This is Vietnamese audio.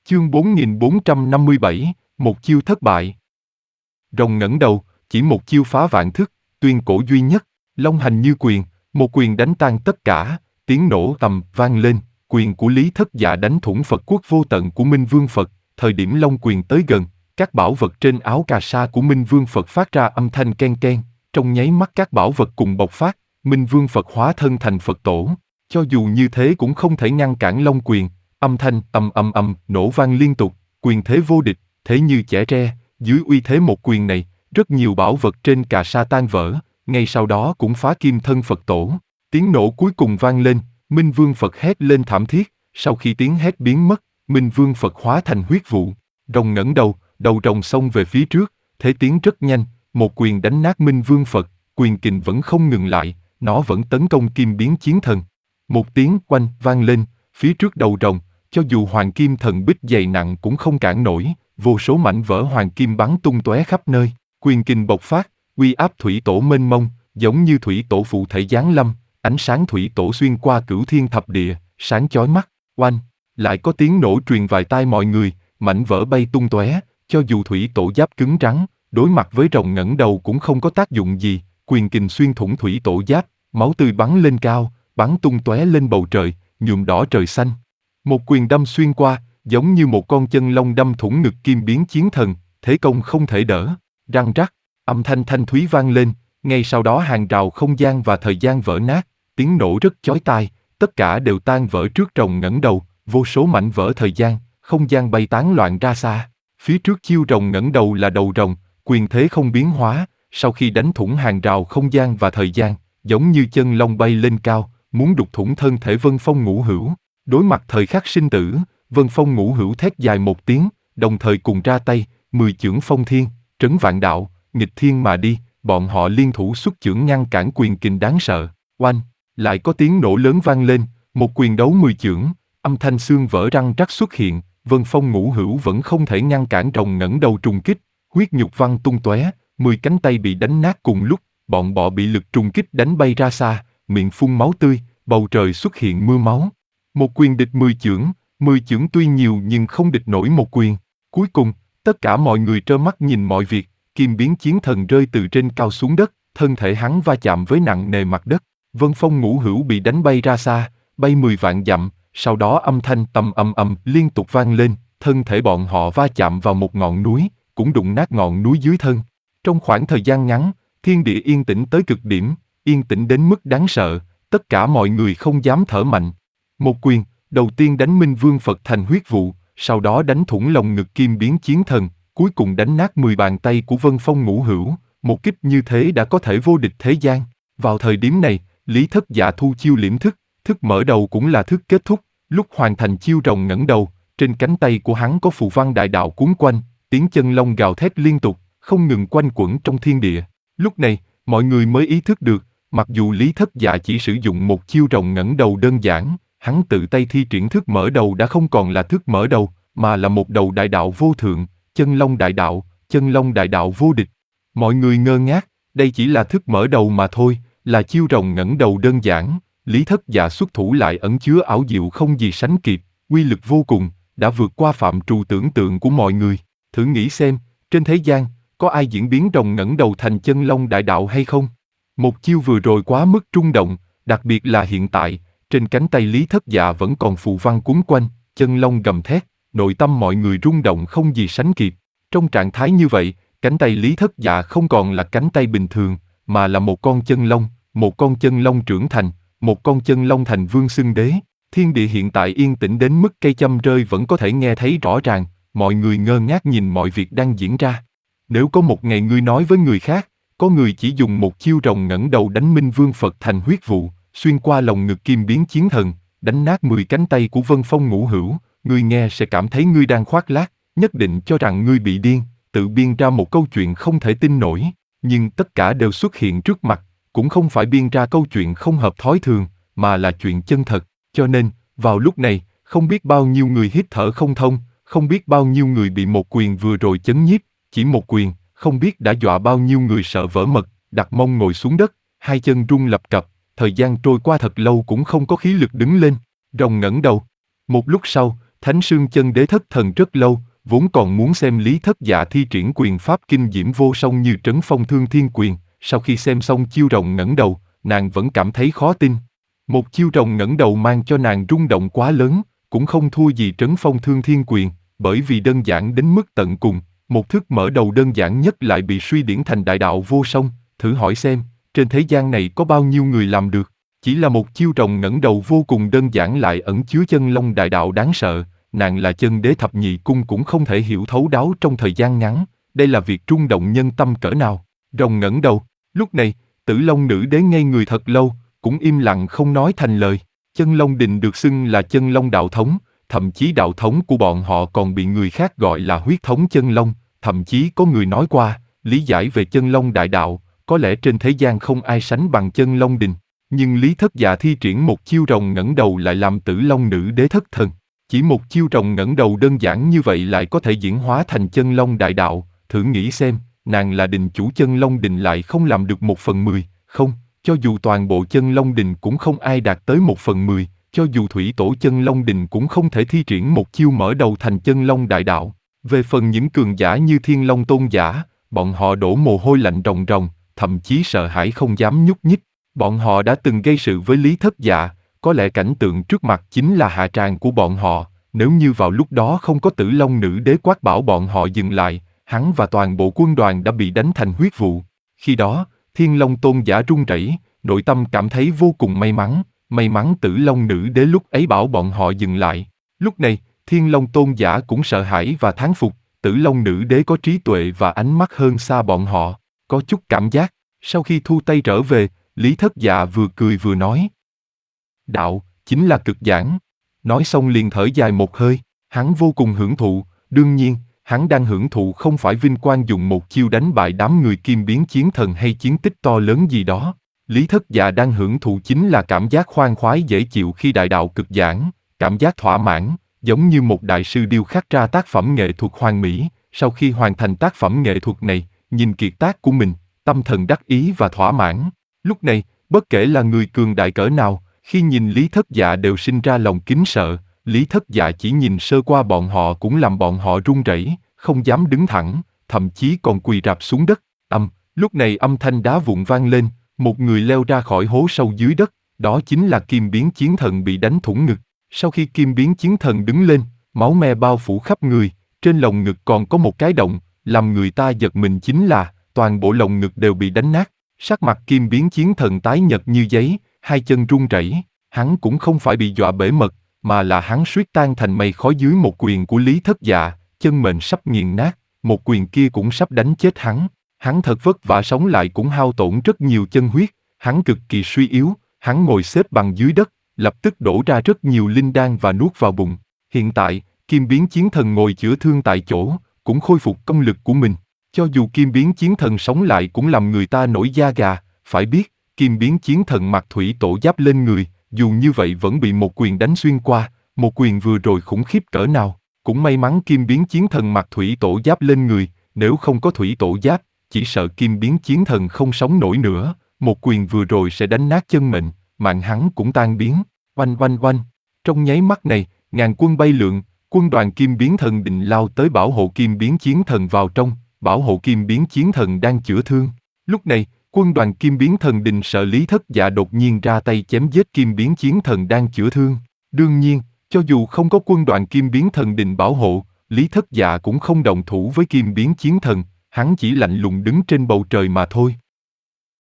Chương 4457, một chiêu thất bại. Rồng ngẩng đầu, chỉ một chiêu phá vạn thức, tuyên cổ duy nhất, long hành như quyền, một quyền đánh tan tất cả, tiếng nổ tầm vang lên, quyền của Lý Thất Dạ đánh thủng Phật quốc vô tận của Minh Vương Phật, thời điểm long quyền tới gần, các bảo vật trên áo cà sa của Minh Vương Phật phát ra âm thanh ken ken, trong nháy mắt các bảo vật cùng bộc phát, Minh Vương Phật hóa thân thành Phật tổ, cho dù như thế cũng không thể ngăn cản long quyền. Âm thanh ầm nổ vang liên tục, quyền thế vô địch, thế như chẻ tre, dưới uy thế một quyền này, rất nhiều bảo vật trên cà sa tan vỡ, ngay sau đó cũng phá kim thân Phật tổ. Tiếng nổ cuối cùng vang lên, Minh Vương Phật hét lên thảm thiết, sau khi tiếng hét biến mất, Minh Vương Phật hóa thành huyết vụ. Rồng ngẩng đầu, đầu rồng xông về phía trước, thế tiến rất nhanh, một quyền đánh nát Minh Vương Phật, quyền kình vẫn không ngừng lại, nó vẫn tấn công Kim Biến Chiến Thần. Một tiếng oanh vang lên, phía trước đầu rồng, cho dù hoàng kim thần bích dày nặng cũng không cản nổi, vô số mảnh vỡ hoàng kim bắn tung tóe khắp nơi, quyền kình bộc phát, uy áp thủy tổ mênh mông, giống như thủy tổ phụ thể giáng lâm, ánh sáng thủy tổ xuyên qua cửu thiên thập địa, sáng chói mắt, oanh, lại có tiếng nổ truyền vài tai mọi người, mảnh vỡ bay tung tóe, cho dù thủy tổ giáp cứng rắn, đối mặt với rồng ngẩng đầu cũng không có tác dụng gì, quyền kình xuyên thủng thủy tổ giáp, máu tươi bắn lên cao, bắn tung tóe lên bầu trời, nhuộm đỏ trời xanh. Một quyền đâm xuyên qua, giống như một con chân long đâm thủng ngực Kim Biến Chiến Thần, thế công không thể đỡ. Răng rắc, âm thanh thanh thúy vang lên, ngay sau đó hàng rào không gian và thời gian vỡ nát, tiếng nổ rất chói tai, tất cả đều tan vỡ trước rồng ngẩng đầu, vô số mảnh vỡ thời gian, không gian bay tán loạn ra xa. Phía trước chiêu rồng ngẩng đầu là đầu rồng, quyền thế không biến hóa, sau khi đánh thủng hàng rào không gian và thời gian, giống như chân long bay lên cao, muốn đục thủng thân thể Vân Phong Ngũ Hữu. Đối mặt thời khắc sinh tử, Vân Phong Ngũ Hữu thét dài một tiếng, đồng thời cùng ra tay, 10 chưởng phong thiên, trấn vạn đạo, nghịch thiên mà đi, bọn họ liên thủ xuất chưởng ngăn cản quyền kình đáng sợ. Oanh, lại có tiếng nổ lớn vang lên, một quyền đấu 10 chưởng, âm thanh xương vỡ răng rắc xuất hiện, Vân Phong Ngũ Hữu vẫn không thể ngăn cản rồng ngẩng đầu trùng kích, huyết nhục văng tung tóe, 10 cánh tay bị đánh nát cùng lúc, bọn bọ bị lực trùng kích đánh bay ra xa, miệng phun máu tươi, bầu trời xuất hiện mưa máu. Một quyền địch 10 chưởng tuy nhiều nhưng không địch nổi một quyền. Cuối cùng, tất cả mọi người trơ mắt nhìn mọi việc, Kim Biến Chiến Thần rơi từ trên cao xuống đất, thân thể hắn va chạm với nặng nề mặt đất. Vân Phong Ngũ Hữu bị đánh bay ra xa, bay 10 vạn dặm, sau đó âm thanh ầm liên tục vang lên, thân thể bọn họ va chạm vào một ngọn núi, cũng đụng nát ngọn núi dưới thân. Trong khoảng thời gian ngắn, thiên địa yên tĩnh tới cực điểm, yên tĩnh đến mức đáng sợ, tất cả mọi người không dám thở mạnh. Một quyền, đầu tiên đánh Minh Vương Phật thành huyết vụ, sau đó đánh thủng lồng ngực Kim Biến Chiến Thần, cuối cùng đánh nát 10 bàn tay của Vân Phong Ngũ Hữu, một kích như thế đã có thể vô địch thế gian. Vào thời điểm này, Lý Thất Dạ thu chiêu liễm thức, thức mở đầu cũng là thức kết thúc, lúc hoàn thành chiêu rồng ngẩng đầu, trên cánh tay của hắn có phù văn đại đạo cuốn quanh, tiếng chân long gào thét liên tục, không ngừng quanh quẩn trong thiên địa. Lúc này, mọi người mới ý thức được, mặc dù Lý Thất Dạ chỉ sử dụng một chiêu rồng ngẩng đầu đơn giản, hắn tự tay thi triển thức mở đầu đã không còn là thức mở đầu, mà là một đầu đại đạo vô thượng, chân long đại đạo vô địch. Mọi người ngơ ngác, đây chỉ là thức mở đầu mà thôi, là chiêu rồng ngẩng đầu đơn giản, Lý Thất Dạ xuất thủ lại ẩn chứa ảo diệu không gì sánh kịp, uy lực vô cùng, đã vượt qua phạm trù tưởng tượng của mọi người. Thử nghĩ xem, trên thế gian, có ai diễn biến rồng ngẩng đầu thành chân long đại đạo hay không? Một chiêu vừa rồi quá mức trung động, đặc biệt là hiện tại, trên cánh tay Lý Thất Dạ vẫn còn phù văn quấn quanh, chân long gầm thét, nội tâm mọi người rung động không gì sánh kịp. Trong trạng thái như vậy, cánh tay Lý Thất Dạ không còn là cánh tay bình thường, mà là một con chân long trưởng thành, một con chân long thành vương xưng đế. Thiên địa hiện tại yên tĩnh đến mức cây châm rơi vẫn có thể nghe thấy rõ ràng, mọi người ngơ ngác nhìn mọi việc đang diễn ra. Nếu có một ngày ngươi nói với người khác, có người chỉ dùng một chiêu rồng ngẩng đầu đánh Minh Vương Phật thành huyết vụ, xuyên qua lồng ngực Kim Biến Chiến Thần, đánh nát 10 cánh tay của Vân Phong Ngũ Hữu, ngươi nghe sẽ cảm thấy ngươi đang khoác lác, nhất định cho rằng ngươi bị điên, tự biên ra một câu chuyện không thể tin nổi, nhưng tất cả đều xuất hiện trước mặt, cũng không phải biên ra câu chuyện không hợp thói thường, mà là chuyện chân thật, cho nên, vào lúc này, không biết bao nhiêu người hít thở không thông, không biết bao nhiêu người bị một quyền vừa rồi chấn nhiếp, chỉ một quyền, không biết đã dọa bao nhiêu người sợ vỡ mật, đặt mông ngồi xuống đất, hai chân run lập cập, thời gian trôi qua thật lâu cũng không có khí lực đứng lên, rồng ngẩng đầu. Một lúc sau, Thánh Sương Chân Đế thất thần rất lâu, vốn còn muốn xem Lý Thất Dạ thi triển quyền pháp kinh diễm vô song như Trấn Phong Thương Thiên Quyền, sau khi xem xong chiêu rồng ngẩng đầu, nàng vẫn cảm thấy khó tin. Một chiêu rồng ngẩng đầu mang cho nàng rung động quá lớn, cũng không thua gì Trấn Phong Thương Thiên Quyền, bởi vì đơn giản đến mức tận cùng, một thức mở đầu đơn giản nhất lại bị suy điển thành đại đạo vô song, thử hỏi xem, trên thế gian này có bao nhiêu người làm được? Chỉ là một chiêu rồng ngẩng đầu vô cùng đơn giản lại ẩn chứa chân long đại đạo đáng sợ, nàng là chân đế thập nhị cung cũng không thể hiểu thấu đáo trong thời gian ngắn, đây là việc rung động nhân tâm cỡ nào. Rồng ngẩng đầu, lúc này, Tử Long nữ đế ngây người thật lâu, cũng im lặng không nói thành lời. Chân Long Đình được xưng là chân long đạo thống, thậm chí đạo thống của bọn họ còn bị người khác gọi là huyết thống chân long, thậm chí có người nói qua, lý giải về chân long đại đạo, có lẽ trên thế gian không ai sánh bằng chân Long Đình. Nhưng Lý Thất Dạ thi triển một chiêu rồng ngẩng đầu lại làm Tử Long nữ đế thất thần. Chỉ một chiêu rồng ngẩng đầu đơn giản như vậy lại có thể diễn hóa thành chân long đại đạo, thử nghĩ xem, nàng là đình chủ chân Long Đình lại không làm được 1/10, không, cho dù toàn bộ chân Long Đình cũng không ai đạt tới 1/10, cho dù thủy tổ chân Long Đình cũng không thể thi triển một chiêu mở đầu thành chân long đại đạo. Về phần những cường giả như Thiên Long Tôn giả, bọn họ đổ mồ hôi lạnh ròng ròng, thậm chí sợ hãi không dám nhúc nhích. Bọn họ đã từng gây sự với Lý Thất Dạ, có lẽ cảnh tượng trước mặt chính là hạ tràng của bọn họ, nếu như vào lúc đó không có Tử Long nữ đế quát bảo bọn họ dừng lại, hắn và toàn bộ quân đoàn đã bị đánh thành huyết vụ. Khi đó, Thiên Long Tôn giả run rẩy, nội tâm cảm thấy vô cùng may mắn Tử Long nữ đế lúc ấy bảo bọn họ dừng lại. Lúc này, Thiên Long Tôn giả cũng sợ hãi và thán phục, Tử Long nữ đế có trí tuệ và ánh mắt hơn xa bọn họ, có chút cảm giác. Sau khi thu tay trở về, Lý Thất Dạ vừa cười vừa nói. Đạo, chính là cực giản. Nói xong liền thở dài một hơi, hắn vô cùng hưởng thụ, đương nhiên, hắn đang hưởng thụ không phải vinh quang dùng một chiêu đánh bại đám người Kim Biến Chiến Thần hay chiến tích to lớn gì đó. Lý Thất Dạ đang hưởng thụ chính là cảm giác khoan khoái dễ chịu khi đại đạo cực giản, cảm giác thỏa mãn, giống như một đại sư điêu khắc ra tác phẩm nghệ thuật hoàn mỹ, sau khi hoàn thành tác phẩm nghệ thuật này, nhìn kiệt tác của mình, tâm thần đắc ý và thỏa mãn. Lúc này, bất kể là người cường đại cỡ nào, khi nhìn Lý Thất Dạ đều sinh ra lòng kính sợ, Lý Thất Dạ chỉ nhìn sơ qua bọn họ cũng làm bọn họ run rẩy, không dám đứng thẳng, thậm chí còn quỳ rạp xuống đất. Lúc này âm thanh đá vụn vang lên, một người leo ra khỏi hố sâu dưới đất, đó chính là Kim Biến Chiến Thần bị đánh thủng ngực. Sau khi Kim Biến Chiến Thần đứng lên, máu me bao phủ khắp người, trên lồng ngực còn có một cái động, làm người ta giật mình chính là, toàn bộ lồng ngực đều bị đánh nát. Sắc mặt Kim Biến Chiến Thần tái nhợt như giấy, hai chân run rẩy, hắn cũng không phải bị dọa bể mật, mà là hắn suýt tan thành mây khói dưới một quyền của Lý Thất Dạ, chân mệnh sắp nghiền nát, một quyền kia cũng sắp đánh chết hắn. Hắn thật vất vả sống lại cũng hao tổn rất nhiều chân huyết, hắn cực kỳ suy yếu, hắn ngồi xếp bằng dưới đất, lập tức đổ ra rất nhiều linh đan và nuốt vào bụng. Hiện tại, Kim Biến Chiến Thần ngồi chữa thương tại chỗ, cũng khôi phục công lực của mình. Cho dù Kim Biến Chiến Thần sống lại cũng làm người ta nổi da gà, phải biết, Kim Biến Chiến Thần mặc thủy tổ giáp lên người, dù như vậy vẫn bị một quyền đánh xuyên qua, một quyền vừa rồi khủng khiếp cỡ nào. Cũng may mắn Kim Biến Chiến Thần mặc thủy tổ giáp lên người, nếu không có thủy tổ giáp, chỉ sợ Kim Biến Chiến Thần không sống nổi nữa, một quyền vừa rồi sẽ đánh nát chân mệnh, mạng hắn cũng tan biến. Oanh oanh oanh, trong nháy mắt này, ngàn quân bay lượn, quân đoàn Kim Biến Thần định lao tới bảo hộ Kim Biến Chiến Thần vào trong, bảo hộ Kim Biến Chiến Thần đang chữa thương. Lúc này, quân đoàn Kim Biến Thần định sợ Lý Thất Dạ đột nhiên ra tay chém giết Kim Biến Chiến Thần đang chữa thương. Đương nhiên, cho dù không có quân đoàn Kim Biến Thần định bảo hộ, Lý Thất Dạ cũng không động thủ với Kim Biến Chiến Thần, hắn chỉ lạnh lùng đứng trên bầu trời mà thôi.